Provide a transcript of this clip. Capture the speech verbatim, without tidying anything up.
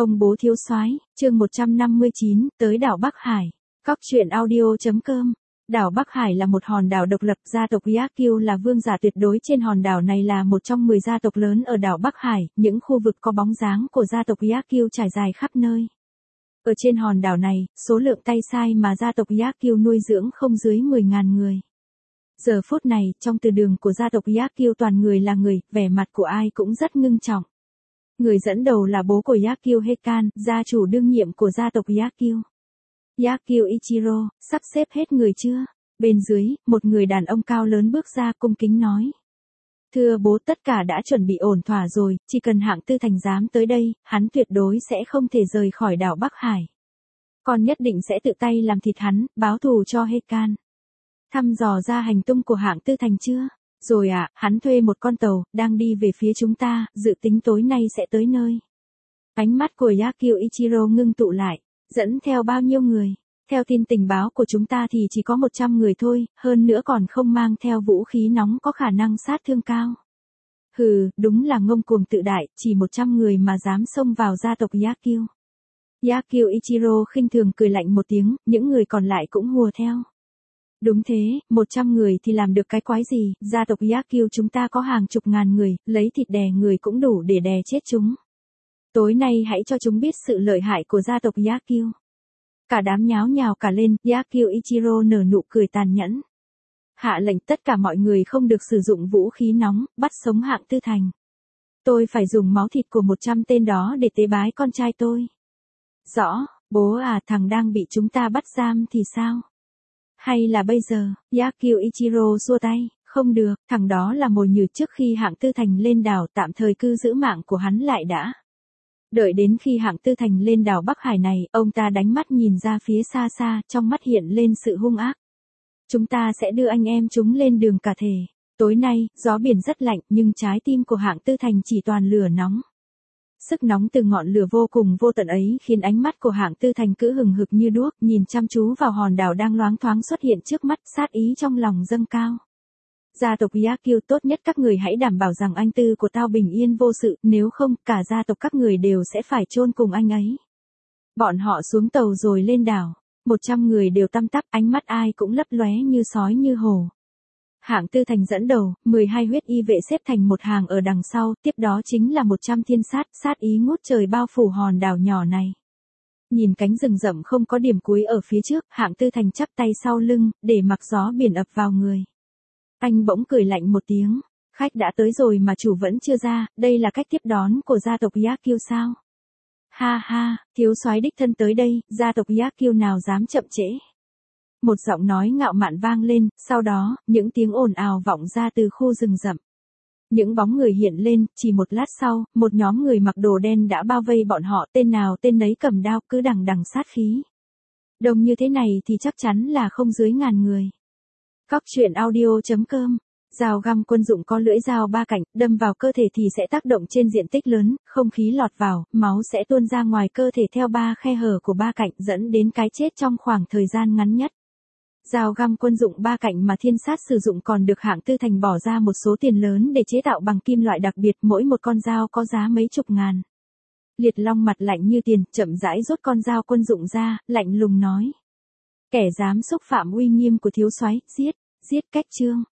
Ông bố thiếu soái, chương một trăm năm mươi chín, tới đảo Bắc Hải. Cóc truyện audio.com. Đảo Bắc Hải là một hòn đảo độc lập, gia tộc Yagyu là vương giả tuyệt đối trên hòn đảo này, là một trong mười gia tộc lớn ở đảo Bắc Hải, những khu vực có bóng dáng của gia tộc Yagyu trải dài khắp nơi. Ở trên hòn đảo này, số lượng tay sai mà gia tộc Yagyu nuôi dưỡng không dưới mười nghìn người. Giờ phút này, trong từ đường của gia tộc Yagyu toàn người là người, vẻ mặt của ai cũng rất ngưng trọng. Người dẫn đầu là bố của Yagyu Heikan, gia chủ đương nhiệm của gia tộc Yagyu. Yagyu Ichiro, sắp xếp hết người chưa? Bên dưới, một người đàn ông cao lớn bước ra cung kính nói. Thưa bố, tất cả đã chuẩn bị ổn thỏa rồi, chỉ cần hạng tư thành dám tới đây, hắn tuyệt đối sẽ không thể rời khỏi đảo Bắc Hải. Con nhất định sẽ tự tay làm thịt hắn, báo thù cho Heikan. Thăm dò ra hành tung của hạng tư thành chưa? Rồi ạ, à, hắn thuê một con tàu, đang đi về phía chúng ta, dự tính tối nay sẽ tới nơi. Ánh mắt của Yagyu Ichiro ngưng tụ lại, dẫn theo bao nhiêu người? Theo tin tình báo của chúng ta thì chỉ có một trăm người thôi, hơn nữa còn không mang theo vũ khí nóng có khả năng sát thương cao. Hừ, đúng là ngông cuồng tự đại, chỉ một trăm người mà dám xông vào gia tộc Yagyu. Yagyu Ichiro khinh thường cười lạnh một tiếng, những người còn lại cũng hùa theo. Đúng thế, một trăm người thì làm được cái quái gì, gia tộc Yagyu chúng ta có hàng chục ngàn người, lấy thịt đè người cũng đủ để đè chết chúng. Tối nay hãy cho chúng biết sự lợi hại của gia tộc Yagyu. Cả đám nháo nhào cả lên, Yagyu Ichiro nở nụ cười tàn nhẫn. Hạ lệnh tất cả mọi người không được sử dụng vũ khí nóng, bắt sống hạng tư thành. Tôi phải dùng máu thịt của một trăm tên đó để tế bái con trai tôi. Rõ, bố à, thằng đang bị chúng ta bắt giam thì sao? Hay là bây giờ? Yagyu Ichiro xua tay, không được, thằng đó là mồi nhử, trước khi hạng tư thành lên đảo, tạm thời cứ giữ mạng của hắn lại đã. Đợi đến khi hạng tư thành lên đảo Bắc Hải này, ông ta đánh mắt nhìn ra phía xa xa, trong mắt hiện lên sự hung ác. Chúng ta sẽ đưa anh em chúng lên đường cả thể. Tối nay, gió biển rất lạnh, nhưng trái tim của hạng tư thành chỉ toàn lửa nóng. Sức nóng từ ngọn lửa vô cùng vô tận ấy khiến ánh mắt của hạng tư thành cứ hừng hực như đuốc, nhìn chăm chú vào hòn đảo đang loáng thoáng xuất hiện trước mắt, sát ý trong lòng dâng cao. Gia tộc Yagyu, tốt nhất các người hãy đảm bảo rằng anh tư của tao bình yên vô sự, nếu không, cả gia tộc các người đều sẽ phải chôn cùng anh ấy. Bọn họ xuống tàu rồi lên đảo, một trăm người đều tăm tắp, ánh mắt ai cũng lấp lóe như sói như hổ. Hạng tư thành dẫn đầu, mười hai huyết y vệ xếp thành một hàng ở đằng sau, tiếp đó chính là một trăm thiên sát, sát ý ngút trời bao phủ hòn đảo nhỏ này. Nhìn cánh rừng rậm không có điểm cuối ở phía trước, hạng tư thành chắp tay sau lưng, để mặc gió biển ập vào người. Anh bỗng cười lạnh một tiếng, khách đã tới rồi mà chủ vẫn chưa ra, đây là cách tiếp đón của gia tộc Yagyu sao? Ha ha, thiếu soái đích thân tới đây, gia tộc Yagyu nào dám chậm trễ. Một giọng nói ngạo mạn vang lên, sau đó, những tiếng ồn ào vọng ra từ khu rừng rậm. Những bóng người hiện lên, chỉ một lát sau, một nhóm người mặc đồ đen đã bao vây bọn họ, tên nào tên nấy cầm đao, cứ đằng đằng sát khí. Đông như thế này thì chắc chắn là không dưới ngàn người. Cóc truyện audio.com. Dao găm quân dụng có lưỡi dao ba cạnh, đâm vào cơ thể thì sẽ tác động trên diện tích lớn, không khí lọt vào, máu sẽ tuôn ra ngoài cơ thể theo ba khe hở của ba cạnh, dẫn đến cái chết trong khoảng thời gian ngắn nhất. Dao găm quân dụng ba cạnh mà thiên sát sử dụng còn được hạng tư thành bỏ ra một số tiền lớn để chế tạo bằng kim loại đặc biệt, mỗi một con dao có giá mấy chục ngàn. Liệt Long mặt lạnh như tiền, chậm rãi rút con dao quân dụng ra, lạnh lùng nói. Kẻ dám xúc phạm uy nghiêm của thiếu soái, giết, giết cách chương.